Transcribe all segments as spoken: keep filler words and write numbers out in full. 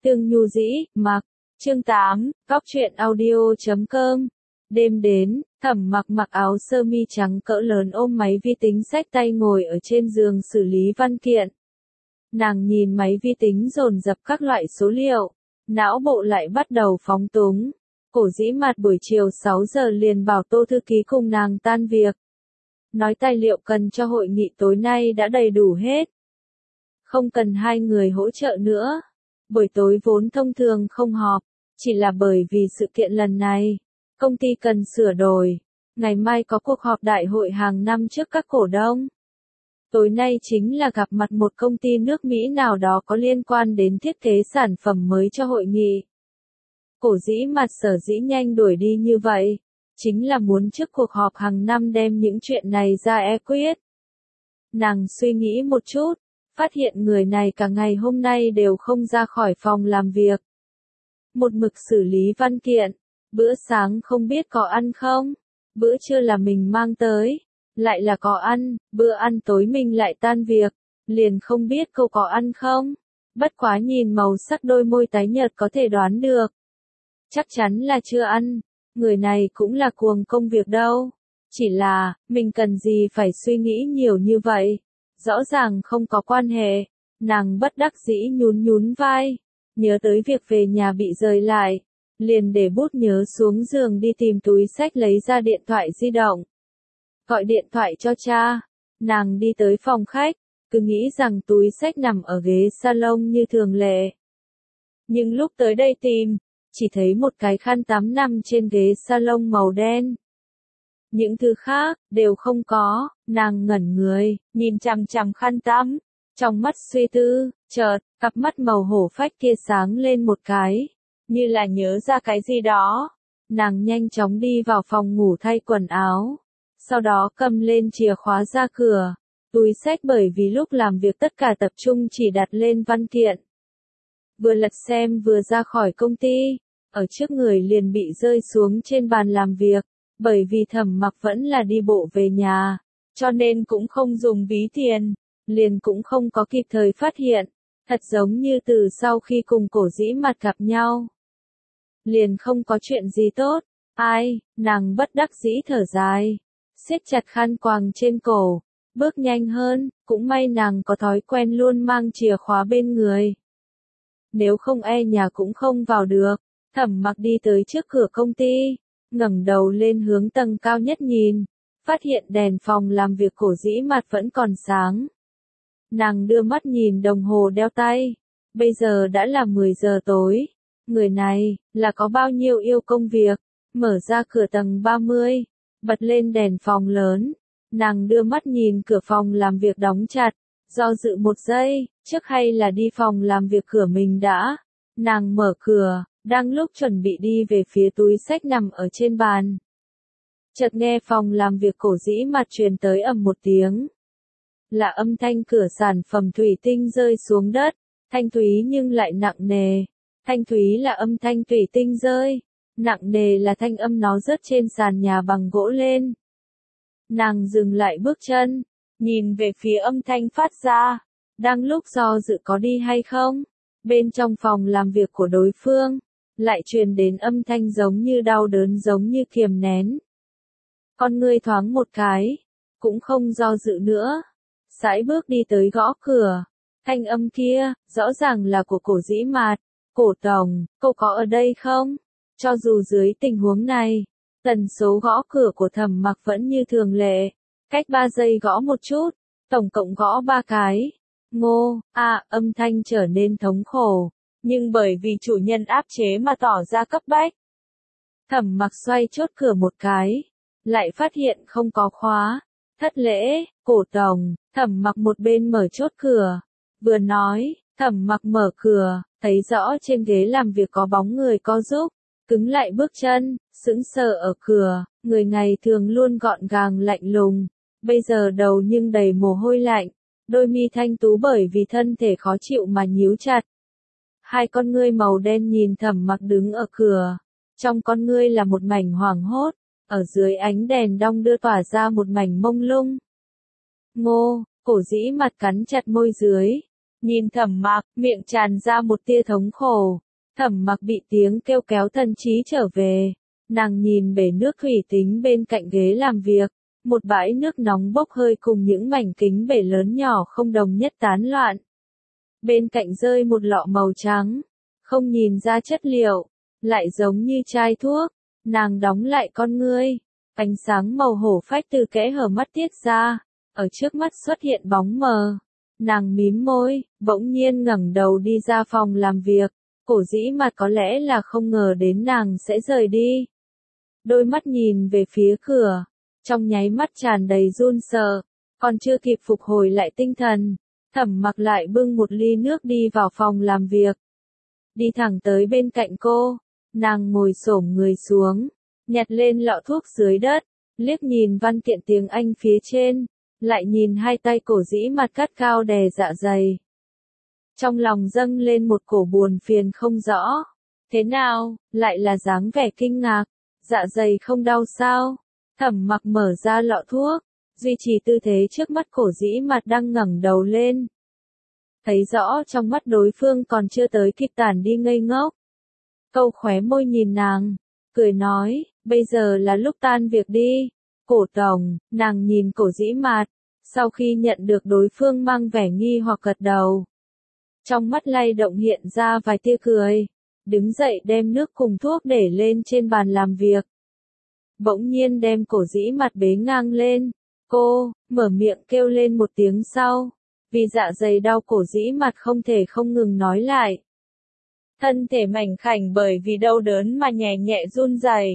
Tương Nhu Dĩ, Mặc, chương tám, Cóc truyện audio chấm com. Đêm đến, Thẩm Mặc mặc áo sơ mi trắng cỡ lớn ôm máy vi tính xách tay ngồi ở trên giường xử lý văn kiện. Nàng nhìn máy vi tính dồn dập các loại số liệu, não bộ lại bắt đầu phóng túng. Cổ Dĩ Mạt buổi chiều sáu giờ liền bảo Tô thư ký cùng nàng tan việc. Nói tài liệu cần cho hội nghị tối nay đã đầy đủ hết. Không cần hai người hỗ trợ nữa. Buổi tối vốn thông thường không họp, chỉ là bởi vì sự kiện lần này, công ty cần sửa đổi. Ngày mai có cuộc họp đại hội hàng năm trước các cổ đông. Tối nay chính là gặp mặt một công ty nước Mỹ nào đó có liên quan đến thiết kế sản phẩm mới cho hội nghị. Cổ Dĩ Mạt sở dĩ nhanh đuổi đi như vậy, chính là muốn trước cuộc họp hàng năm đem những chuyện này ra e quyết. Nàng suy nghĩ một chút, phát hiện người này cả ngày hôm nay đều không ra khỏi phòng làm việc. Một mực xử lý văn kiện, bữa sáng không biết có ăn không, bữa trưa là mình mang tới, lại là có ăn, bữa ăn tối mình lại tan việc, liền không biết cô có ăn không. Bất quá nhìn màu sắc đôi môi tái nhợt có thể đoán được. Chắc chắn là chưa ăn, người này cũng là cuồng công việc đâu. Chỉ là, mình cần gì phải suy nghĩ nhiều như vậy. Rõ ràng không có quan hệ, nàng bất đắc dĩ nhún nhún vai, nhớ tới việc về nhà bị rời lại, liền để bút nhớ xuống giường đi tìm túi xách lấy ra điện thoại di động. Gọi điện thoại cho cha, nàng đi tới phòng khách, cứ nghĩ rằng túi xách nằm ở ghế salon như thường lệ. Nhưng lúc tới đây tìm, chỉ thấy một cái khăn tắm nằm trên ghế salon màu đen. Những thứ khác, đều không có, nàng ngẩn người, nhìn chằm chằm khăn tắm, trong mắt suy tư, chợt, cặp mắt màu hổ phách kia sáng lên một cái, như là nhớ ra cái gì đó. Nàng nhanh chóng đi vào phòng ngủ thay quần áo, sau đó cầm lên chìa khóa ra cửa, túi xách bởi vì lúc làm việc tất cả tập trung chỉ đặt lên văn kiện. Vừa lật xem vừa ra khỏi công ty, ở trước người liền bị rơi xuống trên bàn làm việc. Bởi vì Thẩm Mặc vẫn là đi bộ về nhà, cho nên cũng không dùng ví tiền, liền cũng không có kịp thời phát hiện, thật giống như từ sau khi cùng Cổ Dĩ Mạt gặp nhau. Liền không có chuyện gì tốt, ai, nàng bất đắc dĩ thở dài, siết chặt khăn quàng trên cổ, bước nhanh hơn, cũng may nàng có thói quen luôn mang chìa khóa bên người. Nếu không e nhà cũng không vào được. Thẩm Mặc đi tới trước cửa công ty, ngẩng đầu lên hướng tầng cao nhất nhìn, phát hiện đèn phòng làm việc Cổ Dĩ Mạt vẫn còn sáng. Nàng đưa mắt nhìn đồng hồ đeo tay, bây giờ đã là mười giờ tối, người này, là có bao nhiêu yêu công việc, mở ra cửa tầng ba mươi, bật lên đèn phòng lớn, nàng đưa mắt nhìn cửa phòng làm việc đóng chặt, do dự một giây, trước hay là đi phòng làm việc cửa mình đã, nàng mở cửa. Đang lúc chuẩn bị đi về phía túi xách nằm ở trên bàn. Chợt nghe phòng làm việc Cổ Dĩ Mạt truyền tới ầm một tiếng. Là âm thanh cửa sản phẩm thủy tinh rơi xuống đất, thanh thúy nhưng lại nặng nề. Thanh thúy là âm thanh thủy tinh rơi, nặng nề là thanh âm nó rớt trên sàn nhà bằng gỗ lên. Nàng dừng lại bước chân, nhìn về phía âm thanh phát ra, đang lúc do dự có đi hay không. Bên trong phòng làm việc của đối phương, lại truyền đến âm thanh giống như đau đớn giống như kiềm nén. Con ngươi thoáng một cái, cũng không do dự nữa, sải bước đi tới gõ cửa. Thanh âm kia, rõ ràng là của Cổ Dĩ Mạt. Cổ tổng, cô có ở đây không? Cho dù dưới tình huống này, tần số gõ cửa của Thẩm Mặc vẫn như thường lệ, cách ba giây gõ một chút, tổng cộng gõ ba cái. Ngô, à, âm thanh trở nên thống khổ, nhưng bởi vì chủ nhân áp chế mà tỏ ra cấp bách. Thẩm Mặc xoay chốt cửa một cái, lại phát hiện không có khóa. Thất lễ, Cổ tổng. Thẩm Mặc một bên mở chốt cửa, vừa nói. Thẩm Mặc mở cửa, thấy rõ trên ghế làm việc có bóng người co giúp, cứng lại bước chân, sững sờ ở cửa. Người ngày thường luôn gọn gàng lạnh lùng, bây giờ đầu nhưng đầy mồ hôi lạnh, đôi mi thanh tú bởi vì thân thể khó chịu mà nhíu chặt. Hai con ngươi màu đen nhìn Thẩm Mặc đứng ở cửa, trong con ngươi là một mảnh hoảng hốt, ở dưới ánh đèn đong đưa tỏa ra một mảnh mông lung. Ngô, Cổ Dĩ Mạt cắn chặt môi dưới, Nhìn Thẩm Mặc, miệng tràn ra một tia thống khổ. Thẩm Mặc bị tiếng kêu kéo thần trí trở về. Nàng nhìn bể nước thủy tính bên cạnh ghế làm việc. Một bãi nước nóng bốc hơi cùng những mảnh kính bể lớn nhỏ không đồng nhất tán loạn. Bên cạnh rơi một lọ màu trắng. Không nhìn ra chất liệu. Lại giống như chai thuốc. Nàng đóng lại con ngươi. Ánh sáng màu hổ phách từ kẽ hở mắt tiết ra. Ở trước mắt xuất hiện bóng mờ. Nàng mím môi, bỗng nhiên ngẩng đầu đi ra phòng làm việc. Cổ dĩ mặt có lẽ là không ngờ đến nàng sẽ rời đi. Đôi mắt nhìn về phía cửa. Trong nháy mắt tràn đầy run sợ. Còn chưa kịp phục hồi lại tinh thần. Thẩm Mặc lại bưng một ly nước đi vào phòng làm việc. Đi thẳng tới bên cạnh cô. Nàng ngồi xổm người xuống. Nhặt lên lọ thuốc dưới đất. Liếc nhìn văn kiện tiếng Anh phía trên. Lại nhìn hai tay cổ dĩ mặt cắt cao đè dạ dày. Trong lòng dâng lên một cổ buồn phiền không rõ. Thế nào, lại là dáng vẻ kinh ngạc. Dạ dày không đau sao? Thẩm Mặc mở ra lọ thuốc. Duy trì tư thế trước mắt cổ dĩ mặt đang ngẩng đầu lên. Thấy rõ trong mắt đối phương còn chưa tới kịp tản đi ngây ngốc. Câu khóe môi nhìn nàng. Cười nói, bây giờ là lúc tan việc đi. Cổ tổng, nàng nhìn cổ dĩ mạt, sau khi nhận được đối phương mang vẻ nghi hoặc gật đầu. Trong mắt lay động hiện ra vài tia cười, đứng dậy đem nước cùng thuốc để lên trên bàn làm việc. Bỗng nhiên đem cổ dĩ mặt bế ngang lên, cô, mở miệng kêu lên một tiếng sau, vì dạ dày đau cổ dĩ mặt không thể không ngừng nói lại. Thân thể mảnh khảnh bởi vì đau đớn mà nhẹ nhẹ run rẩy.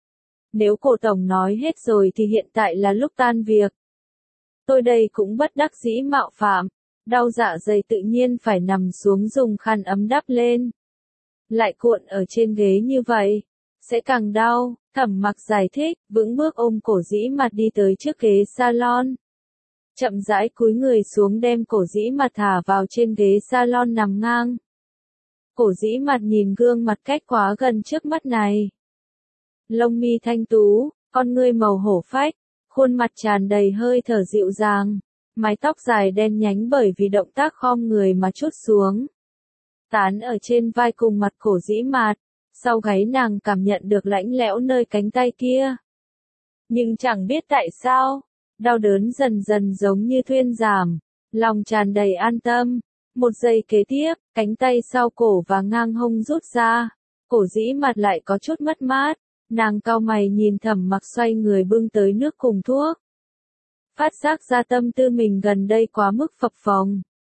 Nếu cổ tổng nói hết rồi thì hiện tại là lúc tan việc. Tôi đây cũng bất đắc dĩ mạo phạm, đau dạ dày tự nhiên phải nằm xuống dùng khăn ấm đắp lên. Lại cuộn ở trên ghế như vậy, sẽ càng đau, Thẩm Mặc giải thích, vững bước ôm cổ dĩ mặt đi tới trước ghế salon. Chậm rãi cúi người xuống đem cổ dĩ mặt thả vào trên ghế salon nằm ngang. Cổ dĩ mặt nhìn gương mặt cách quá gần trước mắt này. Lông mi thanh tú, con ngươi màu hổ phách, khuôn mặt tràn đầy hơi thở dịu dàng, mái tóc dài đen nhánh bởi vì động tác khom người mà trút xuống. Tán ở trên vai cùng mặt cổ dĩ mạt, sau gáy nàng cảm nhận được lạnh lẽo nơi cánh tay kia. Nhưng chẳng biết tại sao, đau đớn dần dần giống như thuyên giảm, lòng tràn đầy an tâm. Một giây kế tiếp, cánh tay sau cổ và ngang hông rút ra, cổ dĩ mặt lại có chút mất mát. Nàng cau mày nhìn Thẩm Mặc xoay người bưng tới nước cùng thuốc. Phát giác ra tâm tư mình gần đây quá mức phập phồng.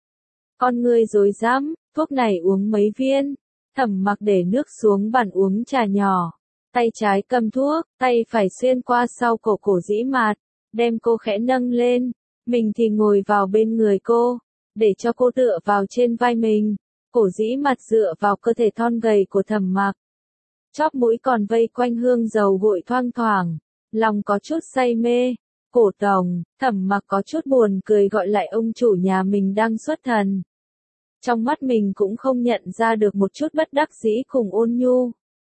Con ngươi rối rắm, thuốc này uống mấy viên. Thẩm Mặc để nước xuống bàn uống trà nhỏ. Tay trái cầm thuốc, tay phải xuyên qua sau cổ cổ dĩ mạt, đem cô khẽ nâng lên. Mình thì ngồi vào bên người cô, để cho cô tựa vào trên vai mình. Cổ dĩ mạt dựa vào cơ thể thon gầy của Thẩm Mặc. Chóp mũi còn vây quanh hương dầu gội thoang thoảng, lòng có chút say mê. Cổ tổng, Thẩm Mặc có chút buồn cười gọi lại ông chủ nhà mình đang xuất thần. Trong mắt mình cũng không nhận ra được một chút bất đắc dĩ cùng ôn nhu.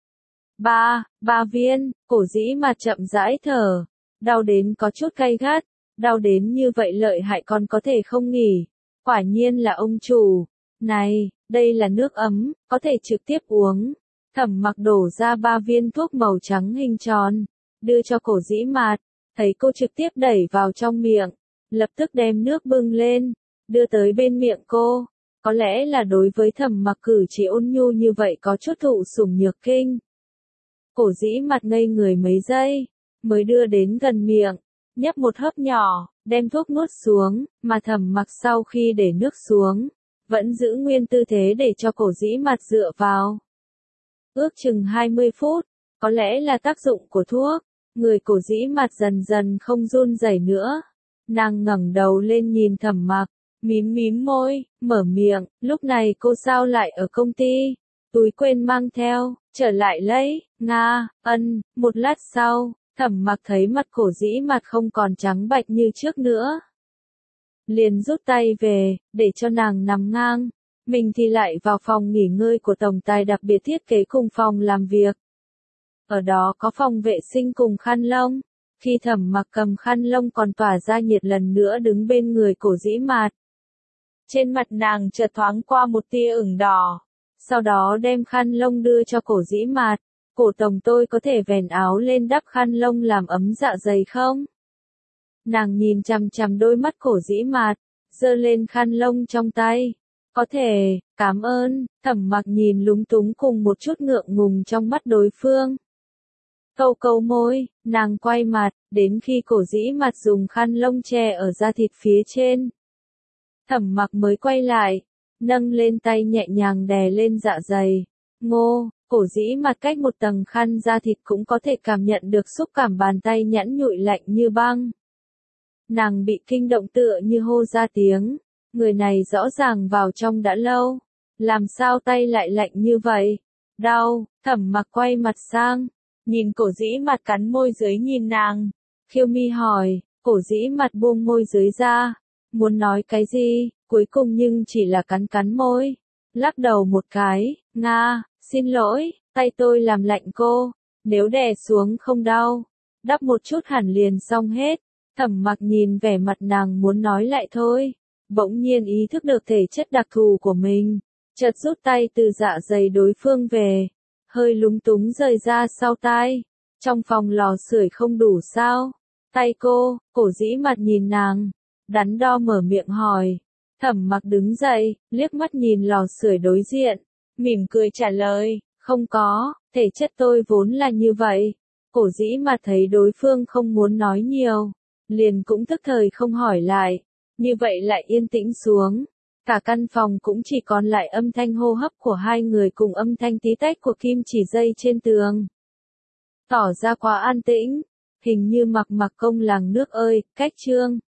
Ba, ba viên, cổ dĩ mà chậm rãi thở, đau đến có chút cay gắt, đau đến như vậy lợi hại còn có thể không nghỉ. Quả nhiên là ông chủ. Này, đây là nước ấm, có thể trực tiếp uống. Thẩm Mặc đổ ra ba viên thuốc màu trắng hình tròn, đưa cho cổ dĩ mạt, thấy cô trực tiếp đẩy vào trong miệng, lập tức đem nước bưng lên, đưa tới bên miệng cô. Có lẽ là đối với Thẩm Mặc cử chỉ ôn nhu như vậy có chút thụ sủng nhược kinh. Cổ dĩ mặt ngây người mấy giây, mới đưa đến gần miệng, nhấp một hớp nhỏ, đem thuốc nuốt xuống, mà Thẩm Mặc sau khi để nước xuống, vẫn giữ nguyên tư thế để cho cổ dĩ mặt dựa vào. Ước chừng hai mươi phút, có lẽ là tác dụng của thuốc, người cổ dĩ mặt dần dần không run rẩy nữa. Nàng ngẩng đầu lên nhìn Thẩm Mặc, mím mím môi, mở miệng, lúc này cô sao lại ở công ty? Túi quên mang theo, trở lại lấy, nga, ân, một lát sau, Thẩm Mặc thấy mặt cổ dĩ mặt không còn trắng bạch như trước nữa. Liền rút tay về, để cho nàng nằm ngang. Mình thì lại vào phòng nghỉ ngơi của tổng tài đặc biệt thiết kế cùng phòng làm việc. Ở đó có phòng vệ sinh cùng khăn lông. Khi Thẩm Mặc cầm khăn lông còn tỏa ra nhiệt lần nữa đứng bên người cổ dĩ mạt. Trên mặt nàng chợt thoáng qua một tia ửng đỏ. Sau đó đem khăn lông đưa cho Cổ Dĩ Mạt. Cổ tổng tôi có thể vén áo lên đắp khăn lông làm ấm dạ dày không? Nàng nhìn chằm chằm đôi mắt Cổ Dĩ Mạt, giơ lên khăn lông trong tay. Có thể, cảm ơn. Thẩm Mặc nhìn lúng túng cùng một chút ngượng ngùng trong mắt đối phương. Câu câu môi, nàng quay mặt, đến khi Cổ Dĩ Mạt dùng khăn lông che ở da thịt phía trên. Thẩm Mặc mới quay lại, nâng lên tay nhẹ nhàng đè lên dạ dày. Ngô, Cổ Dĩ Mạt cách một tầng khăn da thịt cũng có thể cảm nhận được xúc cảm bàn tay nhẵn nhụi lạnh như băng. Nàng bị kinh động tựa như hô ra tiếng, người này rõ ràng vào trong đã lâu, làm sao tay lại lạnh như vậy? Đau. Thẩm Mặc quay mặt sang, nhìn Cổ Dĩ Mạt cắn môi dưới nhìn nàng. Khiêu Mi hỏi, Cổ Dĩ Mạt buông môi dưới ra, muốn nói cái gì, cuối cùng nhưng chỉ là cắn cắn môi, lắc đầu một cái. Nga, xin lỗi, tay tôi làm lạnh cô, nếu đè xuống không đau, đắp một chút hẳn liền xong hết. Thẩm Mặc nhìn vẻ mặt nàng muốn nói lại thôi, bỗng nhiên ý thức được thể chất đặc thù của mình, chợt rút tay từ dạ dày đối phương về, hơi lúng túng rời ra sau tai. Trong phòng lò sưởi không đủ sao? Tay cô. Cổ Dĩ Mạt nhìn nàng, đắn đo mở miệng hỏi. Thẩm Mặc đứng dậy, liếc mắt nhìn lò sưởi đối diện, mỉm cười trả lời, không có, thể chất tôi vốn là như vậy. Cổ Dĩ Mạt thấy đối phương không muốn nói nhiều, liền cũng tức thời không hỏi lại, như vậy lại yên tĩnh xuống. Cả căn phòng cũng chỉ còn lại âm thanh hô hấp của hai người cùng âm thanh tí tách của kim chỉ dây trên tường. Tỏ ra quá an tĩnh, hình như Mặc Mặc công làng nước ơi, cách chương.